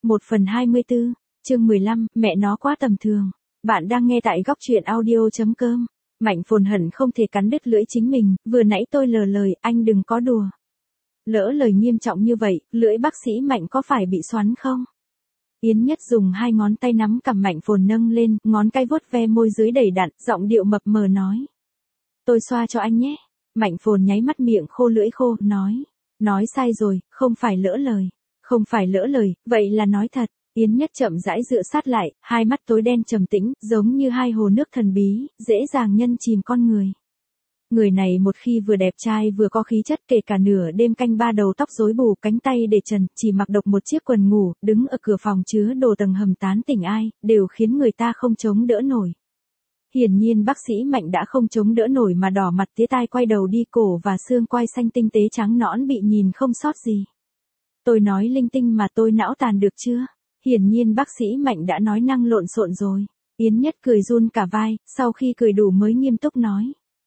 1/24, chương 15, mẹ nó quá tầm thường. Bạn đang nghe tại góc truyện audio.com. Mạnh Phồn hận không thể cắn đứt lưỡi chính mình, vừa nãy tôi lờ lời, anh đừng có đùa. Lỡ lời nghiêm trọng như vậy, lưỡi bác sĩ Mạnh có phải bị xoắn không? Yến Nhất dùng hai ngón tay nắm cằm Mạnh Phồn nâng lên, ngón cái vuốt ve môi dưới đầy đặn, giọng điệu mập mờ nói. Tôi xoa cho anh nhé. Mạnh Phồn nháy mắt miệng khô lưỡi khô, nói sai rồi, không phải lỡ lời. Không phải lỡ lời, vậy là nói thật. Yến Nhất chậm rãi dựa sát lại, hai mắt tối đen trầm tĩnh, giống như hai hồ nước thần bí, dễ dàng nhân chìm con người. Người này một khi vừa đẹp trai vừa có khí chất, kể cả nửa đêm canh ba đầu tóc rối bù, cánh tay để trần, chỉ mặc độc một chiếc quần ngủ, đứng ở cửa phòng chứa đồ tầng hầm tán tỉnh ai, đều khiến người ta không chống đỡ nổi. Hiển nhiên bác sĩ Mạnh đã không chống đỡ nổi mà đỏ mặt tía tai quay đầu đi, cổ và xương quai xanh tinh tế trắng nõn bị nhìn không sót gì. Tôi nói linh tinh mà tôi não tàn được chưa? Hiển nhiên bác sĩ Mạnh đã nói năng lộn xộn rồi. Yến Nhất cười run cả vai, sau khi cười đủ mới nghiêm túc nói.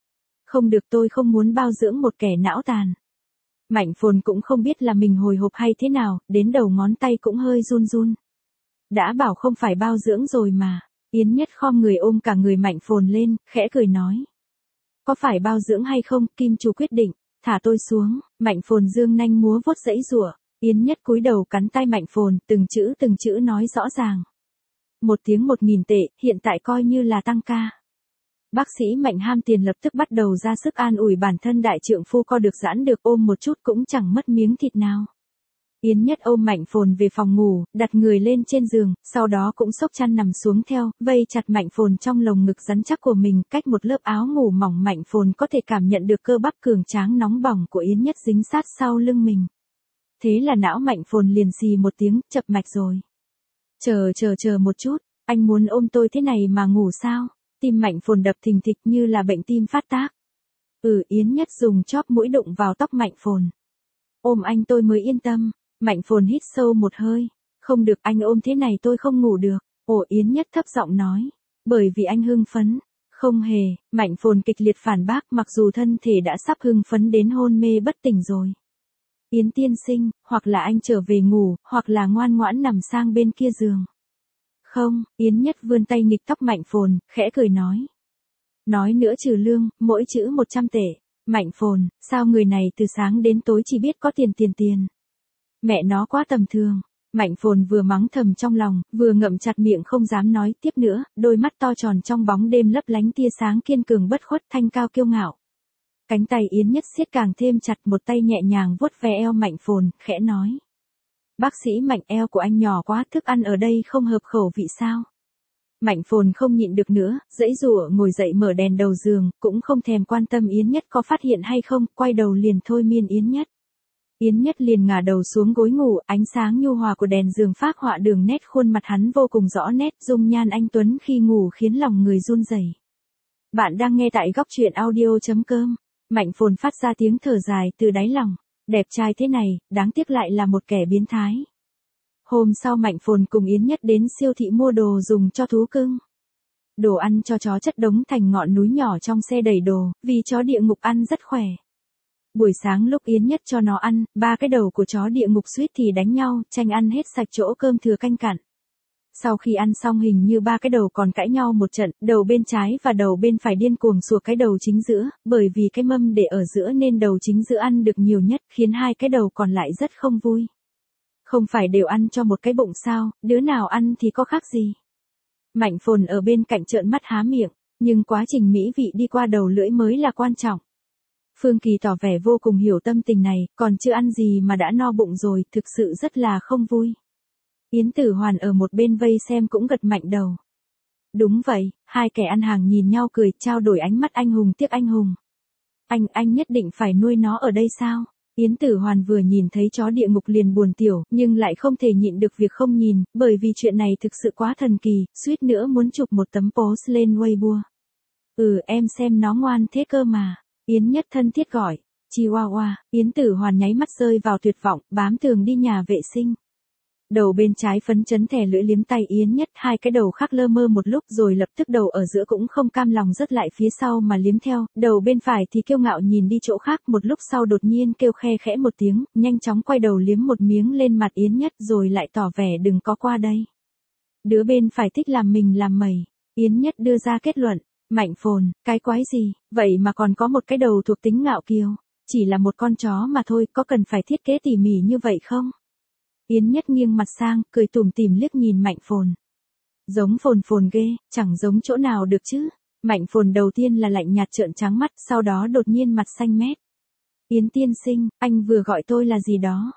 Không được, tôi không muốn bao dưỡng một kẻ não tàn. Mạnh Phồn cũng không biết là mình hồi hộp hay thế nào, đến đầu ngón tay cũng hơi run run. Đã bảo không phải bao dưỡng rồi mà. Yến Nhất khom người ôm cả người Mạnh Phồn lên, khẽ cười nói. Có phải bao dưỡng hay không, Kim Chủ quyết định, thả tôi xuống. Mạnh Phồn dương nanh múa vuốt giãy giụa. Yến Nhất cúi đầu cắn tay Mạnh Phồn, từng chữ nói rõ ràng. 1 tiếng 1.000 tệ, hiện tại coi như là tăng ca. Bác sĩ Mạnh ham tiền lập tức bắt đầu ra sức an ủi bản thân đại trượng phu, co được giãn được, ôm một chút cũng chẳng mất miếng thịt nào. Yến Nhất ôm Mạnh Phồn về phòng ngủ, đặt người lên trên giường, sau đó cũng xốc chăn nằm xuống theo, vây chặt Mạnh Phồn trong lồng ngực rắn chắc của mình, cách một lớp áo ngủ mỏng Mạnh Phồn có thể cảm nhận được cơ bắp cường tráng nóng bỏng của Yến Nhất dính sát sau lưng mình. Thế là não Mạnh Phồn liền xì một tiếng, chập mạch rồi. Chờ một chút, anh muốn ôm tôi thế này mà ngủ sao? Tim Mạnh Phồn đập thình thịch như là bệnh tim phát tác. Yến Nhất dùng chóp mũi đụng vào tóc Mạnh Phồn. Ôm anh tôi mới yên tâm. Mạnh Phồn hít sâu một hơi. Không được, anh ôm thế này tôi không ngủ được. Yến Nhất thấp giọng nói. Bởi vì anh hưng phấn. Không hề, Mạnh Phồn kịch liệt phản bác, mặc dù thân thể đã sắp hưng phấn đến hôn mê bất tỉnh rồi. Yến tiên sinh, hoặc là anh trở về ngủ, hoặc là ngoan ngoãn nằm sang bên kia giường. Không, Yến Nhất vươn tay nghịch tóc Mạnh Phồn, khẽ cười nói. Nói nữa trừ lương, mỗi chữ 100 tệ. Mạnh Phồn, sao người này từ sáng đến tối chỉ biết có tiền. Mẹ nó quá tầm thường. Mạnh Phồn vừa mắng thầm trong lòng, vừa ngậm chặt miệng không dám nói tiếp nữa, đôi mắt to tròn trong bóng đêm lấp lánh tia sáng kiên cường bất khuất, thanh cao kiêu ngạo. Cánh tay Yến Nhất siết càng thêm chặt, một tay nhẹ nhàng vuốt ve eo Mạnh Phồn, khẽ nói. Bác sĩ Mạnh, eo của anh nhỏ quá, thức ăn ở đây không hợp khẩu vị sao? Mạnh Phồn không nhịn được nữa, giãy giụa ngồi dậy mở đèn đầu giường, cũng không thèm quan tâm Yến Nhất có phát hiện hay không, quay đầu liền thôi miên Yến Nhất. Yến Nhất liền ngả đầu xuống gối ngủ, ánh sáng nhu hòa của đèn giường phác họa đường nét khuôn mặt hắn vô cùng rõ nét, dung nhan anh tuấn khi ngủ khiến lòng người run rẩy. Bạn đang nghe tại góc truyện audio.com. Mạnh Phồn phát ra tiếng thở dài từ đáy lòng. Đẹp trai thế này, đáng tiếc lại là một kẻ biến thái. Hôm sau Mạnh Phồn cùng Yến Nhất đến siêu thị mua đồ dùng cho thú cưng. Đồ ăn cho chó chất đống thành ngọn núi nhỏ trong xe đầy đồ, vì chó địa ngục ăn rất khỏe. Buổi sáng lúc Yến Nhất cho nó ăn, 3 cái đầu của chó địa ngục suýt thì đánh nhau, tranh ăn hết sạch chỗ cơm thừa canh cặn. Sau khi ăn xong hình như 3 cái đầu còn cãi nhau một trận, đầu bên trái và đầu bên phải điên cuồng sủa cái đầu chính giữa, bởi vì cái mâm để ở giữa nên đầu chính giữa ăn được nhiều nhất, khiến 2 cái đầu còn lại rất không vui. Không phải đều ăn cho một cái bụng sao, đứa nào ăn thì có khác gì. Mạnh Phồn ở bên cạnh trợn mắt há miệng, nhưng quá trình mỹ vị đi qua đầu lưỡi mới là quan trọng. Phương Kỳ tỏ vẻ vô cùng hiểu tâm tình này, còn chưa ăn gì mà đã no bụng rồi, thực sự rất là không vui. Yến Tử Hoàn ở một bên vây xem cũng gật mạnh đầu. Đúng vậy, hai kẻ ăn hàng nhìn nhau cười, trao đổi ánh mắt anh hùng tiếc anh hùng. Anh nhất định phải nuôi nó ở đây sao? Yến Tử Hoàn vừa nhìn thấy chó địa ngục liền buồn tiểu, nhưng lại không thể nhịn được việc không nhìn, bởi vì chuyện này thực sự quá thần kỳ, suýt nữa muốn chụp một tấm post lên Weibo. Em xem nó ngoan thế cơ mà. Yến Nhất thân thiết gọi. Chihuahua. Yến Tử Hoàn nháy mắt rơi vào tuyệt vọng, bám tường đi nhà vệ sinh. Đầu bên trái phấn chấn thè lưỡi liếm tay Yến Nhất, hai cái đầu khác lơ mơ một lúc rồi lập tức đầu ở giữa cũng không cam lòng rớt lại phía sau mà liếm theo, đầu bên phải thì kiêu ngạo nhìn đi chỗ khác, một lúc sau đột nhiên kêu khe khẽ một tiếng, nhanh chóng quay đầu liếm một miếng lên mặt Yến Nhất rồi lại tỏ vẻ đừng có qua đây. Đứa bên phải thích làm mình làm mẩy, Yến Nhất đưa ra kết luận, Mạnh Phồn, cái quái gì, vậy mà còn có một cái đầu thuộc tính ngạo kiều, chỉ là một con chó mà thôi, có cần phải thiết kế tỉ mỉ như vậy không? Yến Nhất nghiêng mặt sang, cười tủm tỉm liếc nhìn Mạnh Phồn. Giống Phồn Phồn ghê, chẳng giống chỗ nào được chứ. Mạnh Phồn đầu tiên là lạnh nhạt trợn trắng mắt, sau đó đột nhiên mặt xanh mét. Yến tiên sinh, anh vừa gọi tôi là gì đó?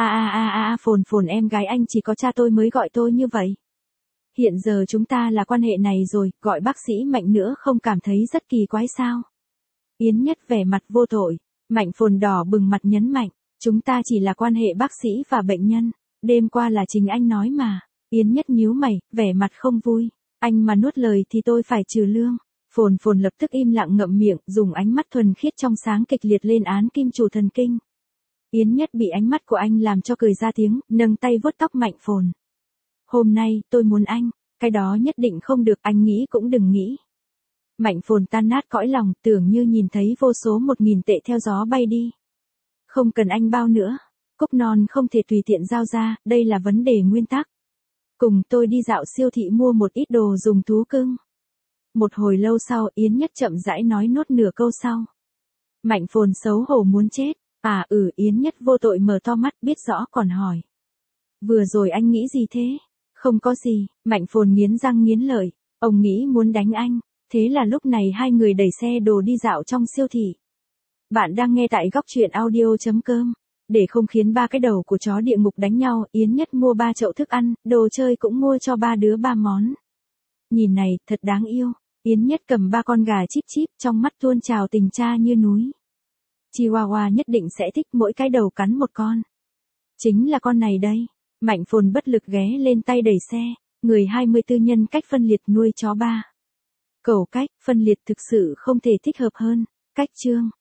Phồn Phồn em gái anh, chỉ có cha tôi mới gọi tôi như vậy. Hiện giờ chúng ta là quan hệ này rồi, gọi bác sĩ Mạnh nữa không cảm thấy rất kỳ quái sao? Yến Nhất vẻ mặt vô tội. Mạnh Phồn đỏ bừng mặt nhấn mạnh, chúng ta chỉ là quan hệ bác sĩ và bệnh nhân. Đêm qua là chính anh nói mà. Yến Nhất nhíu mày, vẻ mặt không vui. Anh mà nuốt lời thì tôi phải trừ lương. Phồn Phồn lập tức im lặng ngậm miệng, dùng ánh mắt thuần khiết trong sáng kịch liệt lên án kim chủ thần kinh. Yến Nhất bị ánh mắt của anh làm cho cười ra tiếng, nâng tay vuốt tóc Mạnh Phồn. Hôm nay, tôi muốn anh, cái đó nhất định không được, anh nghĩ cũng đừng nghĩ. Mạnh Phồn tan nát cõi lòng, tưởng như nhìn thấy vô số 1.000 tệ theo gió bay đi. Không cần anh bao nữa. Cúc non không thể tùy tiện giao ra, đây là vấn đề nguyên tắc. Cùng tôi đi dạo siêu thị mua một ít đồ dùng thú cưng. Một hồi lâu sau, Yến Nhất chậm rãi nói nốt nửa câu sau. Mạnh Phồn xấu hổ muốn chết. Yến Nhất vô tội mở to mắt, biết rõ còn hỏi. Vừa rồi anh nghĩ gì thế? Không có gì, Mạnh Phồn nghiến răng nghiến lợi. Ông nghĩ muốn đánh anh. Thế là lúc này hai người đẩy xe đồ đi dạo trong siêu thị. Bạn đang nghe tại góc truyện audio.com. Để không khiến ba cái đầu của chó địa ngục đánh nhau, Yến Nhất mua 3 chậu thức ăn, đồ chơi cũng mua cho ba đứa 3 món. Nhìn này, thật đáng yêu. Yến Nhất cầm 3 con gà chíp chíp, trong mắt tuôn trào tình cha như núi. Chihuahua nhất định sẽ thích, mỗi cái đầu cắn một con. Chính là con này đây. Mạnh Phồn bất lực ghé lên tay đẩy xe. Người 24 nhân cách phân liệt nuôi chó 3. Cẩu cách, phân liệt thực sự không thể thích hợp hơn. Cách chương.